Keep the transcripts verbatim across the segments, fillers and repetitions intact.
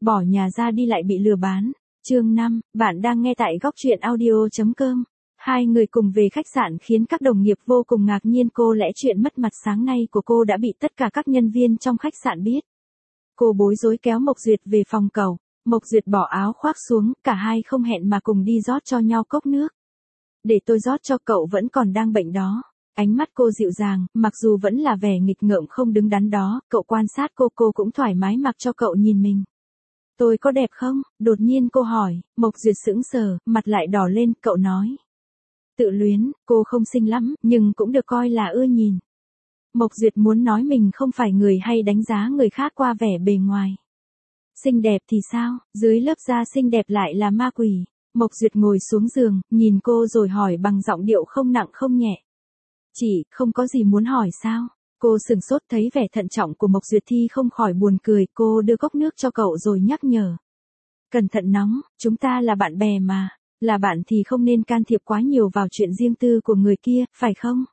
bỏ nhà ra đi lại bị lừa bán. Chương năm, bạn đang nghe tại góc truyện audio chấm com. Hai người cùng về khách sạn khiến các đồng nghiệp vô cùng ngạc nhiên, cô lẽ chuyện mất mặt sáng nay của cô đã bị tất cả các nhân viên trong khách sạn biết. Cô bối rối kéo Mộc Duyệt về phòng cậu. Mộc Duyệt bỏ áo khoác xuống, cả hai không hẹn mà cùng đi rót cho nhau cốc nước. Để tôi rót cho cậu, vẫn còn đang bệnh đó. Ánh mắt cô dịu dàng, mặc dù vẫn là vẻ nghịch ngợm không đứng đắn đó, cậu quan sát cô, cô cũng thoải mái mặc cho cậu nhìn mình. Tôi có đẹp không? Đột nhiên cô hỏi. Mộc Duyệt sững sờ, mặt lại đỏ lên, cậu nói. Tự luyến, cô không xinh lắm, nhưng cũng được coi là ưa nhìn. Mộc Duyệt muốn nói mình không phải người hay đánh giá người khác qua vẻ bề ngoài. Xinh đẹp thì sao, dưới lớp da xinh đẹp lại là ma quỷ. Mộc Duyệt ngồi xuống giường, nhìn cô rồi hỏi bằng giọng điệu không nặng không nhẹ. Chị, không có gì muốn hỏi sao? Cô sừng sốt thấy vẻ thận trọng của Mộc Duyệt thì không khỏi buồn cười, cô đưa cốc nước cho cậu rồi nhắc nhở. Cẩn thận nóng, chúng ta là bạn bè mà, là bạn thì không nên can thiệp quá nhiều vào chuyện riêng tư của người kia, phải không?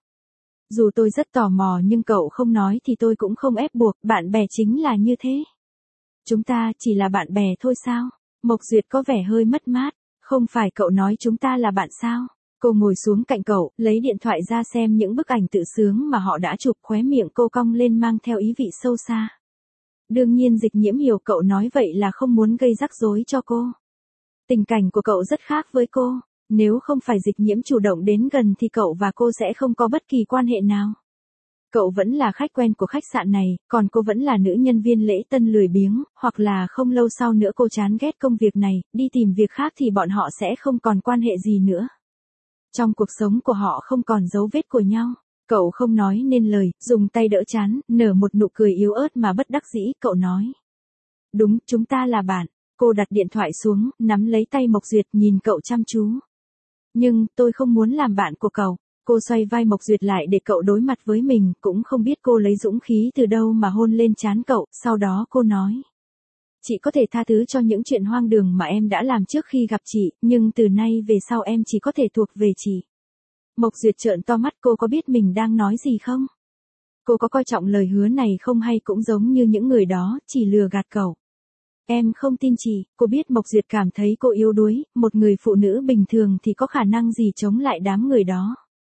Dù tôi rất tò mò nhưng cậu không nói thì tôi cũng không ép buộc, bạn bè chính là như thế. Chúng ta chỉ là bạn bè thôi sao? Mộc Duyệt có vẻ hơi mất mát, không phải cậu nói chúng ta là bạn sao? Cô ngồi xuống cạnh cậu, lấy điện thoại ra xem những bức ảnh tự sướng mà họ đã chụp, khóe miệng cô cong lên mang theo ý vị sâu xa. Đương nhiên Dịch Nhiễm hiểu cậu nói vậy là không muốn gây rắc rối cho cô. Tình cảnh của cậu rất khác với cô, nếu không phải Dịch Nhiễm chủ động đến gần thì cậu và cô sẽ không có bất kỳ quan hệ nào. Cậu vẫn là khách quen của khách sạn này, còn cô vẫn là nữ nhân viên lễ tân lười biếng, hoặc là không lâu sau nữa cô chán ghét công việc này, đi tìm việc khác thì bọn họ sẽ không còn quan hệ gì nữa. Trong cuộc sống của họ không còn dấu vết của nhau. Cậu không nói nên lời, dùng tay đỡ chán, nở một nụ cười yếu ớt mà bất đắc dĩ, cậu nói. Đúng, chúng ta là bạn. Cô đặt điện thoại xuống, nắm lấy tay Mộc Duyệt nhìn cậu chăm chú. Nhưng, tôi không muốn làm bạn của cậu. Cô xoay vai Mộc Duyệt lại để cậu đối mặt với mình, cũng không biết cô lấy dũng khí từ đâu mà hôn lên trán cậu, sau đó cô nói. Chị có thể tha thứ cho những chuyện hoang đường mà em đã làm trước khi gặp chị, nhưng từ nay về sau em chỉ có thể thuộc về chị. Mộc Duyệt trợn to mắt, cô có biết mình đang nói gì không? Cô có coi trọng lời hứa này không hay cũng giống như những người đó, chỉ lừa gạt cậu? Em không tin chị, cô biết Mộc Duyệt cảm thấy cô yếu đuối, một người phụ nữ bình thường thì có khả năng gì chống lại đám người đó.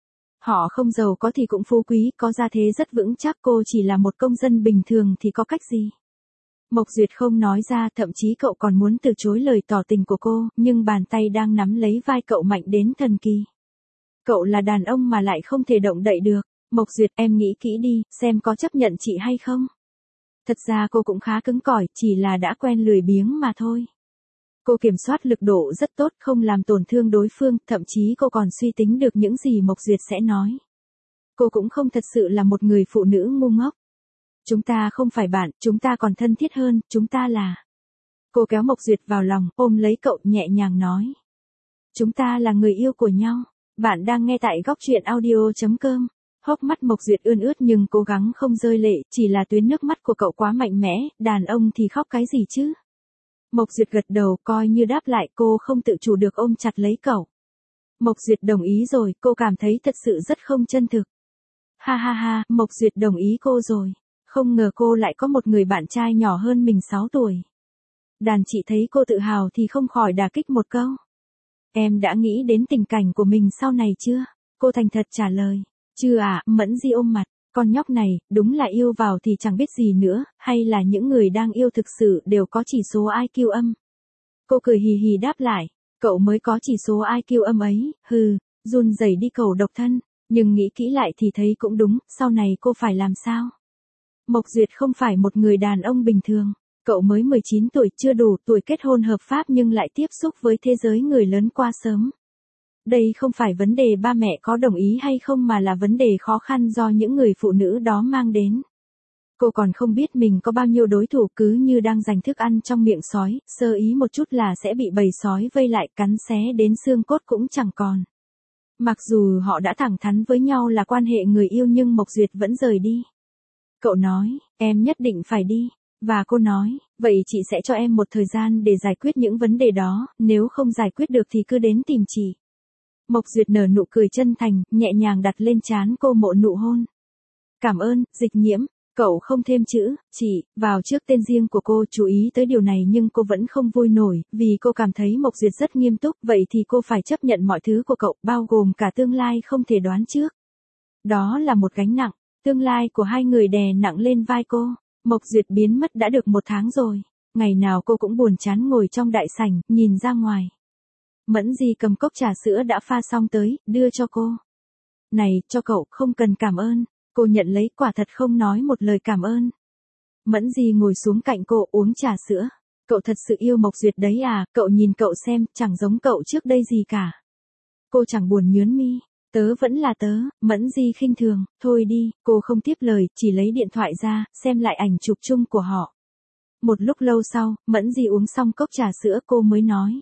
Họ không giàu có thì cũng phú quý, có gia thế rất vững chắc, cô chỉ là một công dân bình thường thì có cách gì? Mộc Duyệt không nói ra, thậm chí cậu còn muốn từ chối lời tỏ tình của cô, nhưng bàn tay đang nắm lấy vai cậu mạnh đến thần kỳ. Cậu là đàn ông mà lại không thể động đậy được. Mộc Duyệt, em nghĩ kỹ đi, xem có chấp nhận chị hay không. Thật ra cô cũng khá cứng cỏi, chỉ là đã quen lười biếng mà thôi. Cô kiểm soát lực độ rất tốt, không làm tổn thương đối phương, thậm chí cô còn suy tính được những gì Mộc Duyệt sẽ nói. Cô cũng không thật sự là một người phụ nữ ngu ngốc. Chúng ta không phải bạn, chúng ta còn thân thiết hơn, chúng ta là. Cô kéo Mộc Duyệt vào lòng, ôm lấy cậu nhẹ nhàng nói. Chúng ta là người yêu của nhau. Bạn đang nghe tại góc truyện audio chấm com. Hốc mắt Mộc Duyệt ươn ướt nhưng cố gắng không rơi lệ, chỉ là tuyến nước mắt của cậu quá mạnh mẽ, đàn ông thì khóc cái gì chứ? Mộc Duyệt gật đầu, coi như đáp lại, cô không tự chủ được ôm chặt lấy cậu. Mộc Duyệt đồng ý rồi, cô cảm thấy thật sự rất không chân thực. Ha ha ha, Mộc Duyệt đồng ý cô rồi. Không ngờ cô lại có một người bạn trai nhỏ hơn mình sáu tuổi. Đàn chị thấy cô tự hào thì không khỏi đả kích một câu. Em đã nghĩ đến tình cảnh của mình sau này chưa? Cô thành thật trả lời. Chưa à, Mẫn Di ôm mặt. Con nhóc này, đúng là yêu vào thì chẳng biết gì nữa, hay là những người đang yêu thực sự đều có chỉ số i kiu âm. Cô cười hì hì đáp lại. Cậu mới có chỉ số i kiu âm ấy, hừ, run rẩy đi cầu độc thân. Nhưng nghĩ kỹ lại thì thấy cũng đúng, sau này cô phải làm sao? Mộc Duyệt không phải một người đàn ông bình thường. Cậu mới mười chín tuổi, chưa đủ tuổi kết hôn hợp pháp nhưng lại tiếp xúc với thế giới người lớn quá sớm. Đây không phải vấn đề ba mẹ có đồng ý hay không mà là vấn đề khó khăn do những người phụ nữ đó mang đến. Cô còn không biết mình có bao nhiêu đối thủ, cứ như đang giành thức ăn trong miệng sói, sơ ý một chút là sẽ bị bầy sói vây lại cắn xé đến xương cốt cũng chẳng còn. Mặc dù họ đã thẳng thắn với nhau là quan hệ người yêu nhưng Mộc Duyệt vẫn rời đi. Cậu nói, em nhất định phải đi. Và cô nói, vậy chị sẽ cho em một thời gian để giải quyết những vấn đề đó, nếu không giải quyết được thì cứ đến tìm chị. Mộc Duyệt nở nụ cười chân thành, nhẹ nhàng đặt lên trán cô một nụ hôn. Cảm ơn, Dịch Nhiễm. Cậu không thêm chữ, chị, vào trước tên riêng của cô, chú ý tới điều này nhưng cô vẫn không vui nổi, vì cô cảm thấy Mộc Duyệt rất nghiêm túc, vậy thì cô phải chấp nhận mọi thứ của cậu, bao gồm cả tương lai không thể đoán trước. Đó là một gánh nặng, tương lai của hai người đè nặng lên vai cô. Mộc Duyệt biến mất đã được một tháng rồi, ngày nào cô cũng buồn chán ngồi trong đại sảnh, nhìn ra ngoài. Mẫn Di cầm cốc trà sữa đã pha xong tới, đưa cho cô. Này, cho cậu, không cần cảm ơn. Cô nhận lấy, quả thật không nói một lời cảm ơn. Mẫn Di ngồi xuống cạnh cô uống trà sữa. Cậu thật sự yêu Mộc Duyệt đấy à, cậu nhìn cậu xem, chẳng giống cậu trước đây gì cả. Cô chẳng buồn nhướng mi. Tớ vẫn là tớ, Mẫn Di khinh thường, thôi đi, cô không tiếp lời, chỉ lấy điện thoại ra, xem lại ảnh chụp chung của họ. Một lúc lâu sau, Mẫn Di uống xong cốc trà sữa cô mới nói.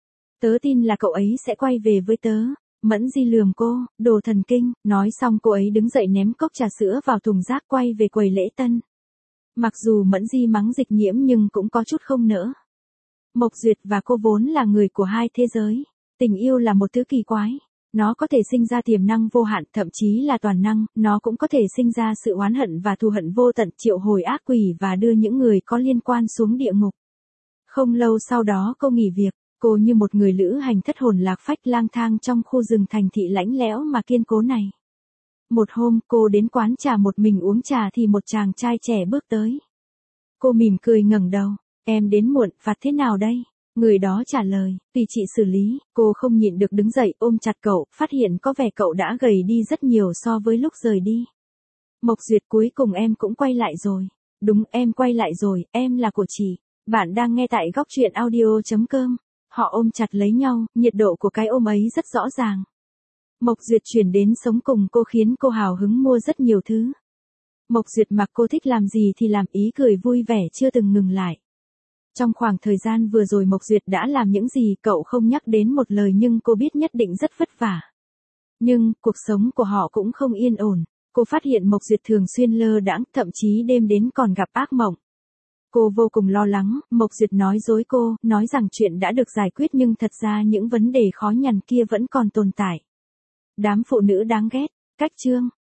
Tớ tin là cậu ấy sẽ quay về với tớ. Mẫn Di lườm cô, đồ thần kinh, nói xong cô ấy đứng dậy ném cốc trà sữa vào thùng rác quay về quầy lễ tân. Mặc dù Mẫn Di mắng Dịch Nhiễm nhưng cũng có chút không nỡ. Mộc Duyệt và cô vốn là người của hai thế giới. Tình yêu là một thứ kỳ quái. Nó có thể sinh ra tiềm năng vô hạn, thậm chí là toàn năng, nó cũng có thể sinh ra sự oán hận và thù hận vô tận, triệu hồi ác quỷ và đưa những người có liên quan xuống địa ngục. Không lâu sau đó cô nghỉ việc. Cô như một người lữ hành thất hồn lạc phách lang thang trong khu rừng thành thị lãnh lẽo mà kiên cố này. Một hôm cô đến quán trà một mình uống trà thì một chàng trai trẻ bước tới. Cô mỉm cười ngẩng đầu, em đến muộn, phạt thế nào đây? Người đó trả lời, tùy chị xử lý. Cô không nhịn được đứng dậy ôm chặt cậu, phát hiện có vẻ cậu đã gầy đi rất nhiều so với lúc rời đi. Mộc Duyệt, cuối cùng em cũng quay lại rồi. Đúng, em quay lại rồi, em là của chị. Bạn đang nghe tại góc truyện audio chấm com. Họ ôm chặt lấy nhau, nhiệt độ của cái ôm ấy rất rõ ràng. Mộc Duyệt chuyển đến sống cùng cô khiến cô hào hứng mua rất nhiều thứ. Mộc Duyệt mặc cô thích làm gì thì làm, ý cười vui vẻ chưa từng ngừng lại. Trong khoảng thời gian vừa rồi Mộc Duyệt đã làm những gì cậu không nhắc đến một lời nhưng cô biết nhất định rất vất vả. Nhưng, cuộc sống của họ cũng không yên ổn. Cô phát hiện Mộc Duyệt thường xuyên lơ đãng, thậm chí đêm đến còn gặp ác mộng. Cô vô cùng lo lắng, Mộc Duyệt nói dối cô, nói rằng chuyện đã được giải quyết nhưng thật ra những vấn đề khó nhằn kia vẫn còn tồn tại. Đám phụ nữ đáng ghét, cách chương.